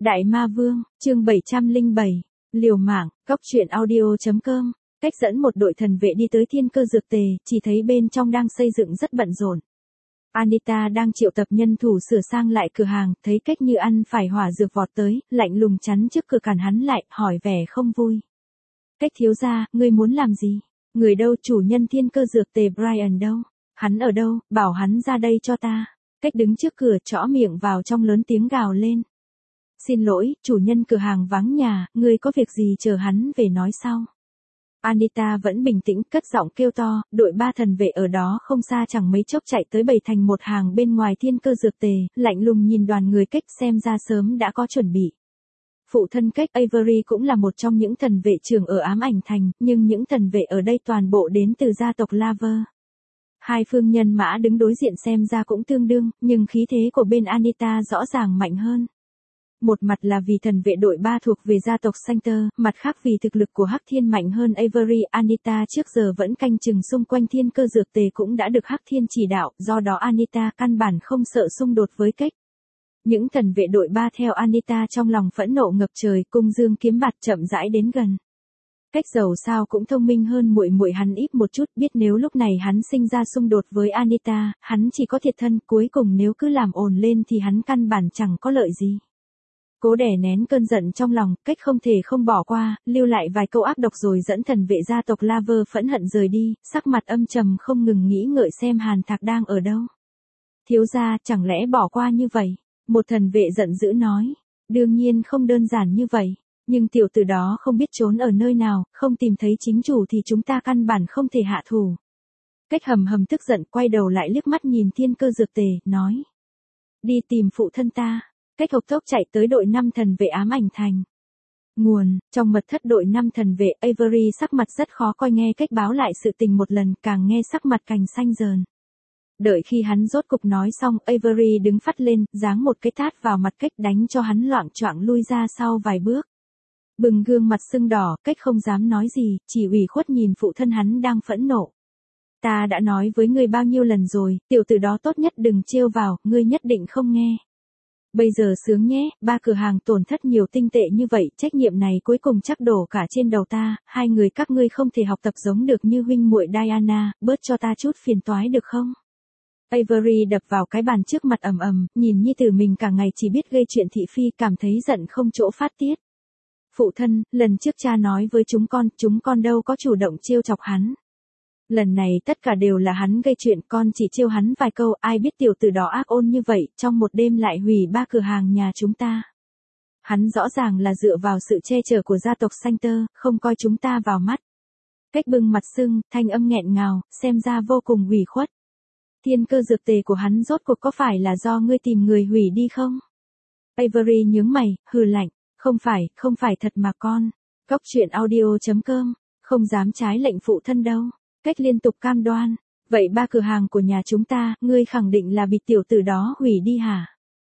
Đại Ma Vương, chương 707, liều mạng, góc truyện audio.com, cách dẫn một đội thần vệ đi tới Thiên Cơ Dược Tề, chỉ thấy bên trong đang xây dựng rất bận rộn. Anita đang triệu tập nhân thủ sửa sang lại cửa hàng, thấy cách như ăn phải hỏa dược vọt tới, lạnh lùng chắn trước cửa cản hắn lại, hỏi vẻ không vui. Cách thiếu gia, ngươi muốn làm gì? Người đâu? Chủ nhân Thiên Cơ Dược Tề Brian đâu? Hắn ở đâu? Bảo hắn ra đây cho ta. Cách đứng trước cửa trõ miệng vào trong lớn tiếng gào lên. Xin lỗi, chủ nhân cửa hàng vắng nhà, ngươi có việc gì chờ hắn về nói sau. Anita vẫn bình tĩnh cất giọng kêu to, đội 3 thần vệ ở đó không xa chẳng mấy chốc chạy tới bày thành một hàng bên ngoài Thiên Cơ Dược Tề, lạnh lùng nhìn đoàn người cách xem ra sớm đã có chuẩn bị. Phụ thân cách Avery cũng là một trong những thần vệ trưởng ở Ám Ảnh Thành, nhưng những thần vệ ở đây toàn bộ đến từ gia tộc Laver. Hai phương nhân mã đứng đối diện xem ra cũng tương đương, nhưng khí thế của bên Anita rõ ràng mạnh hơn. Một mặt là vì thần vệ đội 3 thuộc về gia tộc Sanctor, mặt khác vì thực lực của Hắc Thiên mạnh hơn Avery. Anita trước giờ vẫn canh chừng xung quanh Thiên Cơ Dược Tề cũng đã được Hắc Thiên chỉ đạo, do đó Anita căn bản không sợ xung đột với cách. Những thần vệ đội 3 theo Anita trong lòng phẫn nộ ngập trời, cung dương kiếm bạt chậm rãi đến gần. Cách dầu sao cũng thông minh hơn muội muội hắn ít một chút, biết nếu lúc này hắn sinh ra xung đột với Anita, hắn chỉ có thiệt thân, cuối cùng nếu cứ làm ồn lên thì hắn căn bản chẳng có lợi gì. Cố đè nén cơn giận trong lòng, cách không thể không bỏ qua, lưu lại vài câu ác độc rồi dẫn thần vệ gia tộc Laver phẫn hận rời đi, sắc mặt âm trầm không ngừng nghĩ ngợi xem Hàn Thạc đang ở đâu. Thiếu gia, chẳng lẽ bỏ qua như vậy? Một thần vệ giận dữ nói. Đương nhiên không đơn giản như vậy, nhưng tiểu tử đó không biết trốn ở nơi nào, không tìm thấy chính chủ thì chúng ta căn bản không thể hạ thủ. Cách hầm hầm tức giận quay đầu lại liếc mắt nhìn Thiên Cơ Dược Tề, nói. Đi tìm phụ thân ta. Cách hộc tốc chạy tới đội 5 thần vệ Ám Ảnh Thành. Nguồn, trong mật thất đội 5 thần vệ, Avery sắc mặt rất khó coi nghe cách báo lại sự tình một lần, càng nghe sắc mặt cành xanh dờn. Đợi khi hắn rốt cục nói xong, Avery đứng phắt lên, giáng một cái tát vào mặt cách đánh cho hắn loạng choạng lui ra sau vài bước. Bừng gương mặt sưng đỏ, cách không dám nói gì, chỉ ủy khuất nhìn phụ thân hắn đang phẫn nộ. Ta đã nói với ngươi bao nhiêu lần rồi, tiểu tử đó tốt nhất đừng trêu vào, ngươi nhất định không nghe. Bây giờ sướng nhé, 3 cửa hàng tổn thất nhiều tinh tệ như vậy, trách nhiệm này cuối cùng chắc đổ cả trên đầu ta, hai người các ngươi không thể học tập giống được như huynh muội Diana, bớt cho ta chút phiền toái được không? Avery đập vào cái bàn trước mặt ầm ầm, nhìn nhi tử mình cả ngày chỉ biết gây chuyện thị phi, cảm thấy giận không chỗ phát tiết. Phụ thân, lần trước cha nói với chúng con đâu có chủ động trêu chọc hắn. Lần này tất cả đều là hắn gây chuyện, con chỉ trêu hắn vài câu, ai biết tiểu tử đó ác ôn như vậy, trong một đêm lại hủy 3 cửa hàng nhà chúng ta. Hắn rõ ràng là dựa vào sự che chở của gia tộc Sanctor, không coi chúng ta vào mắt. Cách bưng mặt sưng, thanh âm nghẹn ngào, xem ra vô cùng ủy khuất. Thiên Cơ Dược Tề của hắn rốt cuộc có phải là do ngươi tìm người hủy đi không? Avery nhướng mày, hừ lạnh, không phải thật mà con. Góc truyện audio.com, không dám trái lệnh phụ thân đâu. Cách liên tục cam đoan, vậy 3 cửa hàng của nhà chúng ta, ngươi khẳng định là bị tiểu tử đó hủy đi hả?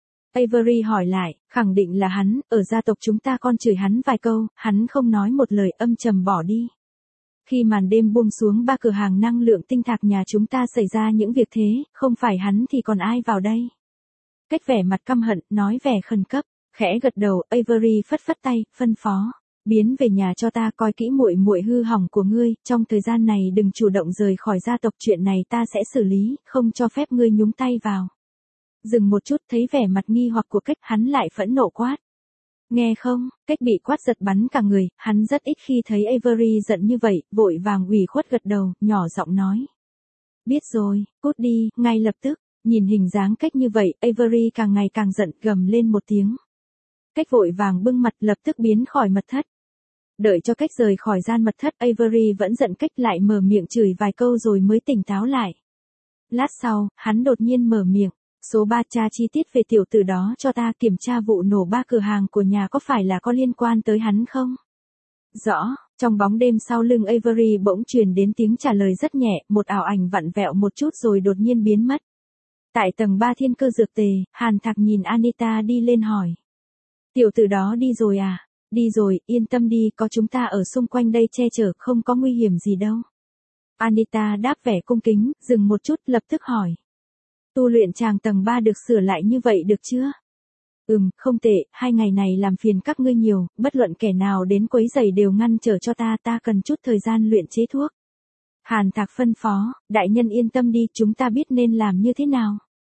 Avery hỏi lại, khẳng định là hắn, ở gia tộc chúng ta con chửi hắn vài câu, hắn không nói một lời, âm trầm bỏ đi. Khi màn đêm buông xuống 3 cửa hàng năng lượng tinh thạch nhà chúng ta xảy ra những việc thế, không phải hắn thì còn ai vào đây? Cách vẻ mặt căm hận, nói vẻ khẩn cấp, khẽ gật đầu, Avery phất phất tay, phân phó. Biến về nhà cho ta, coi kỹ muội muội hư hỏng của ngươi, trong thời gian này đừng chủ động rời khỏi gia tộc, chuyện này ta sẽ xử lý, không cho phép ngươi nhúng tay vào. Dừng một chút, thấy vẻ mặt nghi hoặc của cách, hắn lại phẫn nộ quát. Nghe không, cách bị quát giật bắn cả người, hắn rất ít khi thấy Avery giận như vậy, vội vàng ủy khuất gật đầu, nhỏ giọng nói. Biết rồi, cút đi, ngay lập tức, nhìn hình dáng cách như vậy, Avery càng ngày càng giận, gầm lên một tiếng. Cách vội vàng bưng mặt lập tức biến khỏi mật thất. Đợi cho cách rời khỏi gian mật thất, Avery vẫn giận cách lại mở miệng chửi vài câu rồi mới tỉnh táo lại. Lát sau, hắn đột nhiên mở miệng. Số 3 tra chi tiết về tiểu tử đó cho ta, kiểm tra vụ nổ 3 cửa hàng của nhà có phải là có liên quan tới hắn không? Rõ, trong bóng đêm sau lưng Avery bỗng truyền đến tiếng trả lời rất nhẹ, một ảo ảnh vặn vẹo một chút rồi đột nhiên biến mất. Tại tầng 3 Thiên Cơ Dược Tề, Hàn Thạc nhìn Anita đi lên hỏi. Tiểu tử đó đi rồi à? Đi rồi, yên tâm đi, có chúng ta ở xung quanh đây che chở, không có nguy hiểm gì đâu. Anita đáp vẻ cung kính, dừng một chút lập tức hỏi. Tu luyện tràng tầng 3 được sửa lại như vậy được chưa? Không tệ, 2 ngày này làm phiền các ngươi nhiều, bất luận kẻ nào đến quấy rầy đều ngăn trở cho ta cần chút thời gian luyện chế thuốc. Hàn Thạc phân phó, đại nhân yên tâm đi, chúng ta biết nên làm như thế nào.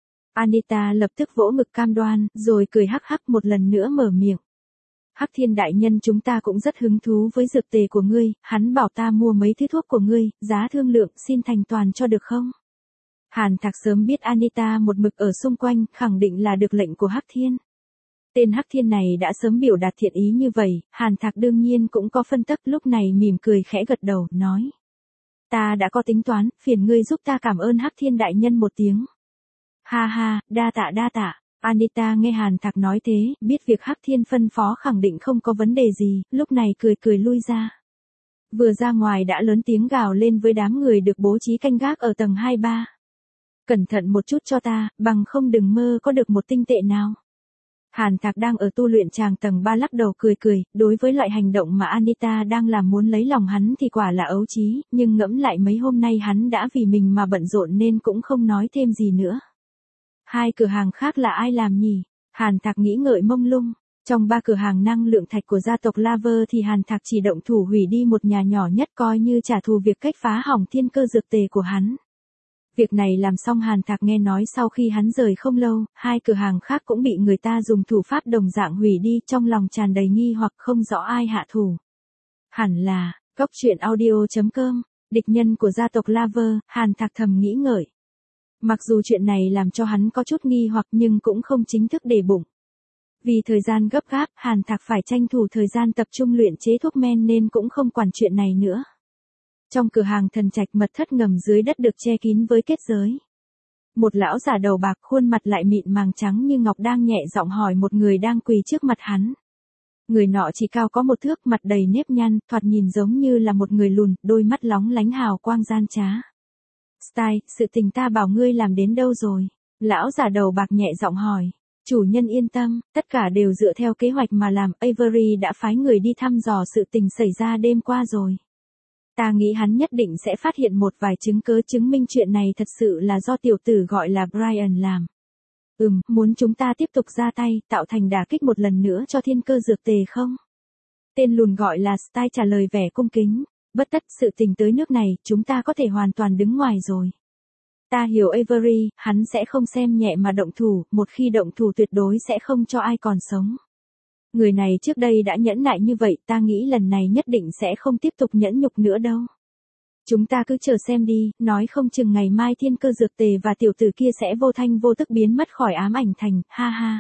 Anita lập tức vỗ ngực cam đoan, rồi cười hắc hắc một lần nữa mở miệng. Hắc Thiên đại nhân, chúng ta cũng rất hứng thú với dược tề của ngươi, hắn bảo ta mua mấy thứ thuốc của ngươi, giá thương lượng, xin thành toàn cho được không? Hàn Thạc sớm biết Anita một mực ở xung quanh, khẳng định là được lệnh của Hắc Thiên. Tên Hắc Thiên này đã sớm biểu đạt thiện ý như vậy, Hàn Thạc đương nhiên cũng có phân tích, lúc này mỉm cười khẽ gật đầu, nói. Ta đã có tính toán, phiền ngươi giúp ta cảm ơn Hắc Thiên đại nhân một tiếng. Ha ha, đa tạ. Anita nghe Hàn Thạc nói thế, biết việc Hắc Thiên phân phó khẳng định không có vấn đề gì, lúc này cười lui ra. Vừa ra ngoài đã lớn tiếng gào lên với đám người được bố trí canh gác ở tầng 2-3. Cẩn thận một chút cho ta, bằng không đừng mơ có được một tinh tệ nào. Hàn Thạc đang ở tu luyện tràng tầng 3 lắc đầu cười, đối với loại hành động mà Anita đang làm muốn lấy lòng hắn thì quả là ấu trí, nhưng ngẫm lại mấy hôm nay hắn đã vì mình mà bận rộn nên cũng không nói thêm gì nữa. 2 cửa hàng khác là ai làm nhỉ? Hàn Thạc nghĩ ngợi mông lung. Trong 3 cửa hàng năng lượng thạch của gia tộc Laver thì Hàn Thạc chỉ động thủ hủy đi một nhà nhỏ nhất coi như trả thù việc cách phá hỏng thiên cơ dược tề của hắn. Việc này làm xong Hàn Thạc nghe nói sau khi hắn rời không lâu, 2 cửa hàng khác cũng bị người ta dùng thủ pháp đồng dạng hủy đi, trong lòng tràn đầy nghi hoặc không rõ ai hạ thủ. Hẳn là, Goctruyện.audio.com, địch nhân của gia tộc Laver, Hàn Thạc thầm nghĩ ngợi. Mặc dù chuyện này làm cho hắn có chút nghi hoặc nhưng cũng không chính thức để bụng. Vì thời gian gấp gáp, Hàn Thạc phải tranh thủ thời gian tập trung luyện chế thuốc men nên cũng không quản chuyện này nữa. Trong cửa hàng thần trạch mật thất ngầm dưới đất được che kín với kết giới. Một lão già đầu bạc khuôn mặt lại mịn màng trắng như ngọc đang nhẹ giọng hỏi một người đang quỳ trước mặt hắn. Người nọ chỉ cao có 1 thước, mặt đầy nếp nhăn, thoạt nhìn giống như là một người lùn, đôi mắt lóng lánh hào quang gian trá. Style, sự tình ta bảo ngươi làm đến đâu rồi? Lão già đầu bạc nhẹ giọng hỏi. Chủ nhân yên tâm, tất cả đều dựa theo kế hoạch mà làm, Avery đã phái người đi thăm dò sự tình xảy ra đêm qua rồi. Ta nghĩ hắn nhất định sẽ phát hiện một vài chứng cứ chứng minh chuyện này thật sự là do tiểu tử gọi là Brian làm. Muốn chúng ta tiếp tục ra tay, tạo thành đả kích một lần nữa cho thiên cơ dược tề không? Tên lùn gọi là Style trả lời vẻ cung kính. Bất tất, sự tình tới nước này, chúng ta có thể hoàn toàn đứng ngoài rồi. Ta hiểu Avery, hắn sẽ không xem nhẹ mà động thủ, một khi động thủ tuyệt đối sẽ không cho ai còn sống. Người này trước đây đã nhẫn nại như vậy, ta nghĩ lần này nhất định sẽ không tiếp tục nhẫn nhục nữa đâu. Chúng ta cứ chờ xem đi, nói không chừng ngày mai thiên cơ dược tề và tiểu tử kia sẽ vô thanh vô tức biến mất khỏi ám ảnh thành, ha ha.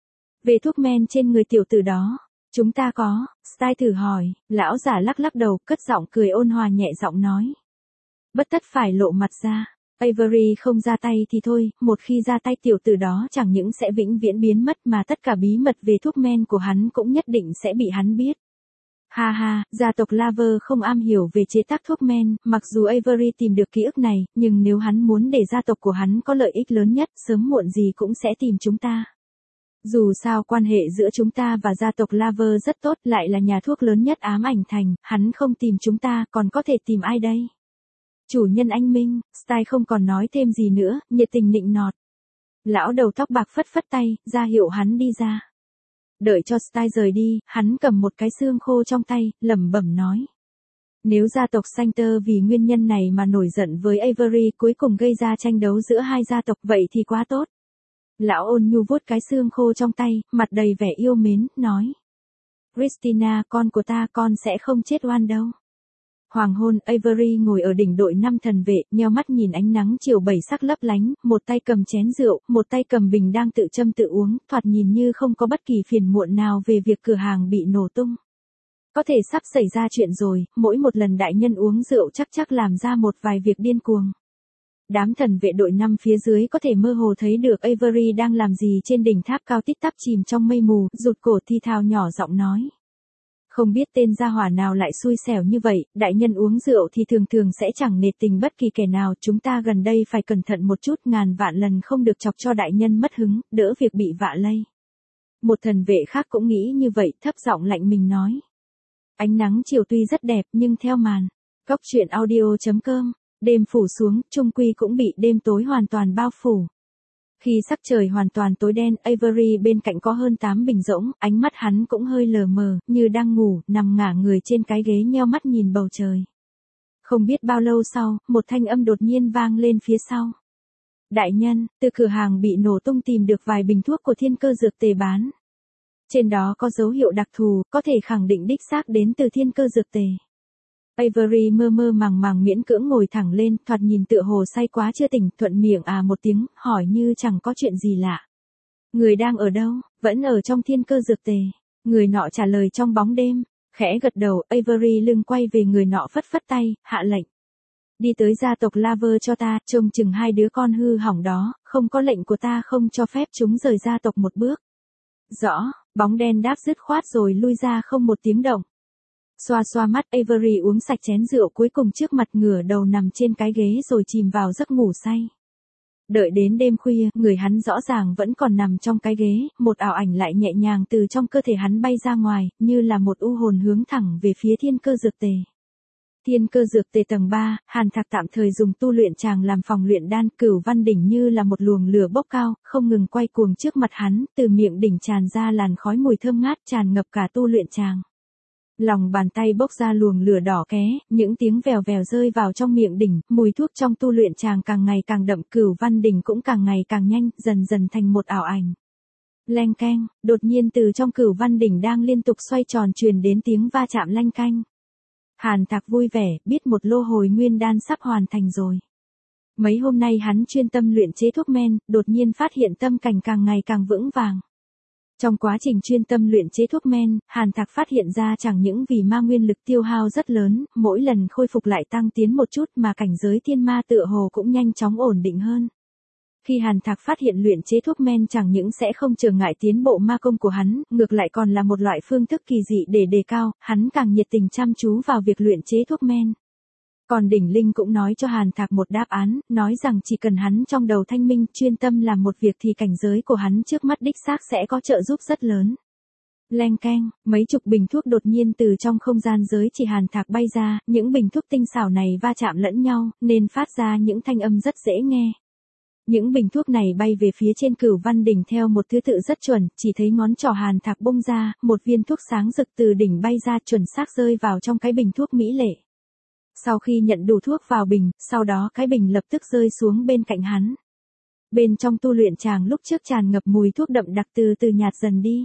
Về thuốc men trên người tiểu tử đó, chúng ta có, Style thử hỏi, lão giả lắc đầu, cất giọng cười ôn hòa nhẹ giọng nói. Bất tất phải lộ mặt ra, Avery không ra tay thì thôi, một khi ra tay tiểu tử đó chẳng những sẽ vĩnh viễn biến mất mà tất cả bí mật về thuốc men của hắn cũng nhất định sẽ bị hắn biết. Ha ha, gia tộc Laver không am hiểu về chế tác thuốc men, mặc dù Avery tìm được ký ức này, nhưng nếu hắn muốn để gia tộc của hắn có lợi ích lớn nhất, sớm muộn gì cũng sẽ tìm chúng ta. Dù sao quan hệ giữa chúng ta và gia tộc Laver rất tốt, lại là nhà thuốc lớn nhất ám ảnh thành, hắn không tìm chúng ta, còn có thể tìm ai đây? Chủ nhân anh minh, Style không còn nói thêm gì nữa, nhiệt tình nịnh nọt. Lão đầu tóc bạc phất tay, ra hiệu hắn đi ra. Đợi cho Style rời đi, hắn cầm một cái xương khô trong tay, lẩm bẩm nói. Nếu gia tộc Sancter vì nguyên nhân này mà nổi giận với Avery cuối cùng gây ra tranh đấu giữa 2 gia tộc vậy thì quá tốt. Lão ôn nhu vuốt cái xương khô trong tay, mặt đầy vẻ yêu mến, nói. Christina, con của ta, con sẽ không chết oan đâu. Hoàng hôn, Avery ngồi ở đỉnh đội 5 thần vệ, nheo mắt nhìn ánh nắng chiều 7 sắc lấp lánh, một tay cầm chén rượu, một tay cầm bình đang tự châm tự uống, thoạt nhìn như không có bất kỳ phiền muộn nào về việc cửa hàng bị nổ tung. Có thể sắp xảy ra chuyện rồi, mỗi một lần đại nhân uống rượu chắc làm ra một vài việc điên cuồng. Đám thần vệ đội 5 phía dưới có thể mơ hồ thấy được Avery đang làm gì trên đỉnh tháp cao tít tắp chìm trong mây mù, rụt cổ thi thào nhỏ giọng nói. Không biết tên gia hỏa nào lại xui xẻo như vậy, đại nhân uống rượu thì thường sẽ chẳng nể tình bất kỳ kẻ nào, chúng ta gần đây phải cẩn thận một chút, ngàn vạn lần không được chọc cho đại nhân mất hứng, đỡ việc bị vạ lây. Một thần vệ khác cũng nghĩ như vậy, thấp giọng lạnh mình nói. Ánh nắng chiều tuy rất đẹp nhưng theo màn, Goctruyện.audio.com, đêm phủ xuống, chung quy cũng bị đêm tối hoàn toàn bao phủ. Khi sắc trời hoàn toàn tối đen, Avery bên cạnh có hơn 8 bình rỗng, ánh mắt hắn cũng hơi lờ mờ, như đang ngủ, nằm ngả người trên cái ghế nheo mắt nhìn bầu trời. Không biết bao lâu sau, một thanh âm đột nhiên vang lên phía sau. Đại nhân, từ cửa hàng bị nổ tung tìm được vài bình thuốc của Thiên Cơ Dược Tề bán. Trên đó có dấu hiệu đặc thù, có thể khẳng định đích xác đến từ Thiên Cơ Dược Tề. Avery mơ mơ màng màng miễn cưỡng ngồi thẳng lên, thoạt nhìn tựa hồ say quá chưa tỉnh, thuận miệng một tiếng, hỏi như chẳng có chuyện gì lạ. Người đang ở đâu? Vẫn ở trong Thiên Cơ Dược Tề. Người nọ trả lời trong bóng đêm. Khẽ gật đầu, Avery lưng quay về người nọ phất phất tay, hạ lệnh. Đi tới gia tộc Laver cho ta, trông chừng 2 đứa con hư hỏng đó, không có lệnh của ta không cho phép chúng rời gia tộc một bước. Rõ, bóng đen đáp dứt khoát rồi lui ra không một tiếng động. Xoa xoa mắt, Avery uống sạch chén rượu cuối cùng trước mặt, ngửa đầu nằm trên cái ghế rồi chìm vào giấc ngủ say. Đợi đến đêm khuya, người hắn rõ ràng vẫn còn nằm trong cái ghế, một ảo ảnh lại nhẹ nhàng từ trong cơ thể hắn bay ra ngoài, như là một u hồn hướng thẳng về phía Thiên Cơ Dược Tề. Thiên Cơ Dược Tề tầng 3, Hàn Thạc tạm thời dùng tu luyện tràng làm phòng luyện đan, Cửu Văn đỉnh như là một luồng lửa bốc cao, không ngừng quay cuồng trước mặt hắn, từ miệng đỉnh tràn ra làn khói mùi thơm ngát tràn ngập cả tu luyện tràng. Lòng bàn tay bốc ra luồng lửa đỏ ké, những tiếng vèo vèo rơi vào trong miệng đỉnh, mùi thuốc trong tu luyện tràng càng ngày càng đậm, Cửu Văn đỉnh cũng càng ngày càng nhanh, dần dần thành một ảo ảnh. Leng keng, đột nhiên từ trong Cửu Văn đỉnh đang liên tục xoay tròn truyền đến tiếng va chạm lanh canh. Hàn Thạc vui vẻ, biết một lô hồi nguyên đan sắp hoàn thành rồi. Mấy hôm nay hắn chuyên tâm luyện chế thuốc men, đột nhiên phát hiện tâm cảnh càng ngày càng vững vàng. Trong quá trình chuyên tâm luyện chế thuốc men, Hàn Thạc phát hiện ra chẳng những vì ma nguyên lực tiêu hao rất lớn, mỗi lần khôi phục lại tăng tiến một chút mà cảnh giới thiên ma tựa hồ cũng nhanh chóng ổn định hơn. Khi Hàn Thạc phát hiện luyện chế thuốc men chẳng những sẽ không trở ngại tiến bộ ma công của hắn, ngược lại còn là một loại phương thức kỳ dị để đề cao, hắn càng nhiệt tình chăm chú vào việc luyện chế thuốc men. Còn Đỉnh Linh cũng nói cho Hàn Thạc một đáp án, nói rằng chỉ cần hắn trong đầu thanh minh, chuyên tâm làm một việc thì cảnh giới của hắn trước mắt đích xác sẽ có trợ giúp rất lớn. Leng keng, mấy chục bình thuốc đột nhiên từ trong không gian giới chỉ Hàn Thạc bay ra, những bình thuốc tinh xảo này va chạm lẫn nhau, nên phát ra những thanh âm rất dễ nghe. Những bình thuốc này bay về phía trên Cửu Văn đỉnh theo một thứ tự rất chuẩn, chỉ thấy ngón trỏ Hàn Thạc bung ra, một viên thuốc sáng rực từ đỉnh bay ra chuẩn xác rơi vào trong cái bình thuốc mỹ lệ. Sau khi nhận đủ thuốc vào bình, sau đó cái bình lập tức rơi xuống bên cạnh hắn. Bên trong tu luyện tràng lúc trước tràn ngập mùi thuốc đậm đặc từ từ nhạt dần đi.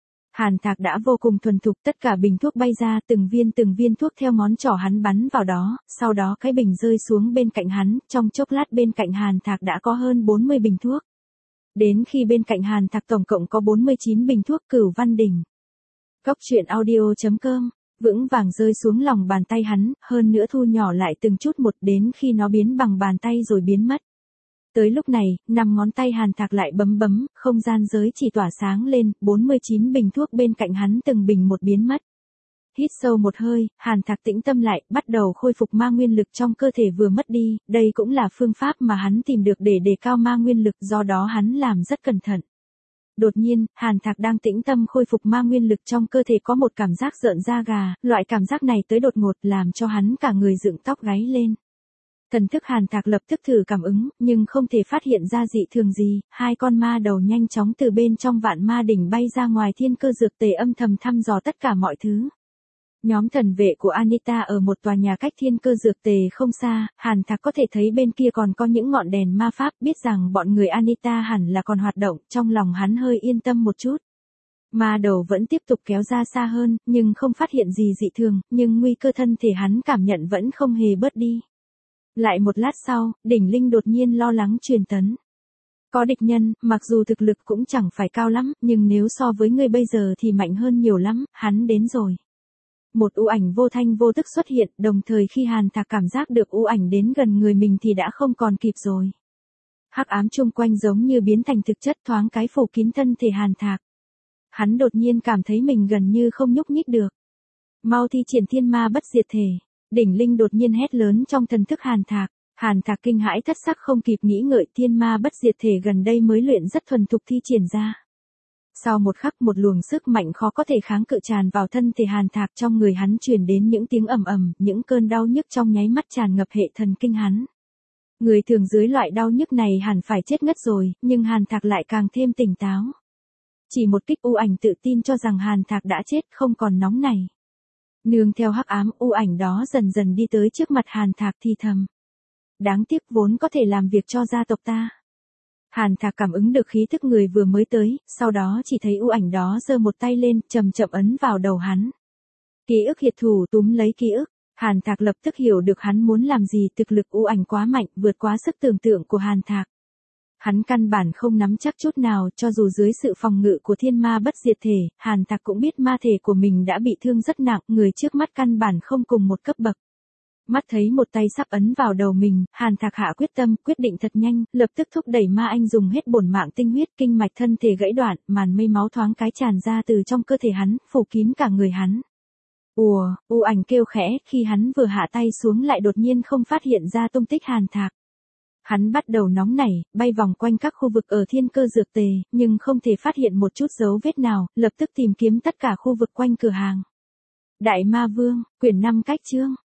Hàn Thạc đã vô cùng thuần thục, tất cả bình thuốc bay ra, từng viên thuốc theo ngón trỏ hắn bắn vào đó, sau đó cái bình rơi xuống bên cạnh hắn, trong chốc lát bên cạnh Hàn Thạc đã có hơn 40 bình thuốc. Đến khi bên cạnh Hàn Thạc tổng cộng có 49 bình thuốc Cửu Văn đỉnh. Cốc truyện audio.com, vững vàng rơi xuống lòng bàn tay hắn, hơn nữa thu nhỏ lại từng chút một đến khi nó biến bằng bàn tay rồi biến mất. Tới lúc này, 5 ngón tay Hàn Thạc lại bấm, không gian giới chỉ tỏa sáng lên, 49 bình thuốc bên cạnh hắn từng bình một biến mất. Hít sâu một hơi, Hàn Thạc tĩnh tâm lại, bắt đầu khôi phục ma nguyên lực trong cơ thể vừa mất đi, đây cũng là phương pháp mà hắn tìm được để đề cao ma nguyên lực, do đó hắn làm rất cẩn thận. Đột nhiên, Hàn Thạc đang tĩnh tâm khôi phục ma nguyên lực trong cơ thể có một cảm giác rợn da gà, loại cảm giác này tới đột ngột làm cho hắn cả người dựng tóc gáy lên. Thần thức Hàn Thạc lập tức thử cảm ứng, nhưng không thể phát hiện ra dị thường gì, 2 con ma đầu nhanh chóng từ bên trong Vạn Ma đỉnh bay ra ngoài Thiên Cơ Dược Tề âm thầm thăm dò tất cả mọi thứ. Nhóm thần vệ của Anita ở một tòa nhà cách Thiên Cơ Dược Tề không xa, Hàn Thạc có thể thấy bên kia còn có những ngọn đèn ma pháp, biết rằng bọn người Anita hẳn là còn hoạt động, trong lòng hắn hơi yên tâm một chút. Ma đầu vẫn tiếp tục kéo ra xa hơn, nhưng không phát hiện gì dị thường, nhưng nguy cơ thân thể hắn cảm nhận vẫn không hề bớt đi. Lại một lát sau, Đỉnh Linh đột nhiên lo lắng truyền tấn. Có địch nhân, mặc dù thực lực cũng chẳng phải cao lắm, nhưng nếu so với ngươi bây giờ thì mạnh hơn nhiều lắm, hắn đến rồi. Một u ảnh vô thanh vô tức xuất hiện, đồng thời khi Hàn Thạc cảm giác được u ảnh đến gần người mình thì đã không còn kịp rồi. Hắc ám chung quanh giống như biến thành thực chất thoáng cái phủ kín thân thể Hàn Thạc. Hắn đột nhiên cảm thấy mình gần như không nhúc nhích được. Mau thi triển thiên ma bất diệt thể. Đỉnh Linh đột nhiên hét lớn trong thần thức Hàn Thạc. Hàn Thạc kinh hãi thất sắc không kịp nghĩ ngợi, thiên ma bất diệt thể gần đây mới luyện rất thuần thục thi triển ra. Sau một khắc một luồng sức mạnh khó có thể kháng cự tràn vào thân thể Hàn Thạc, trong người hắn truyền đến những tiếng ầm ầm, những cơn đau nhức trong nháy mắt tràn ngập hệ thần kinh hắn. Người thường dưới loại đau nhức này hẳn phải chết ngất rồi, nhưng Hàn Thạc lại càng thêm tỉnh táo. Chỉ một kích u ảnh tự tin cho rằng Hàn Thạc đã chết, không còn nóng này. Nương theo hắc ám, u ảnh đó dần dần đi tới trước mặt Hàn Thạc thì thầm. Đáng tiếc vốn có thể làm việc cho gia tộc ta. Hàn Thạc cảm ứng được khí thức người vừa mới tới, sau đó chỉ thấy u ảnh đó giơ một tay lên, chậm chậm ấn vào đầu hắn. Ký ức hiệt thủ túm lấy ký ức. Hàn Thạc lập tức hiểu được hắn muốn làm gì, thực lực u ảnh quá mạnh, vượt quá sức tưởng tượng của Hàn Thạc. Hắn căn bản không nắm chắc chút nào, cho dù dưới sự phòng ngự của thiên ma bất diệt thể, Hàn Thạc cũng biết ma thể của mình đã bị thương rất nặng, người trước mắt căn bản không cùng một cấp bậc. Mắt thấy một tay sắp ấn vào đầu mình, Hàn Thạc hạ quyết tâm, quyết định thật nhanh, lập tức thúc đẩy ma anh dùng hết bổn mạng tinh huyết, kinh mạch thân thể gãy đoạn, màn mây máu thoáng cái tràn ra từ trong cơ thể hắn, phủ kín cả người hắn. Ùa, u ảnh kêu khẽ, khi hắn vừa hạ tay xuống lại đột nhiên không phát hiện ra tung tích Hàn Thạc. Hắn bắt đầu nóng nảy, bay vòng quanh các khu vực ở thiên cơ dược tề, nhưng không thể phát hiện một chút dấu vết nào, lập tức tìm kiếm tất cả khu vực quanh cửa hàng. Đại Ma Vương, quyển 5 cách chương.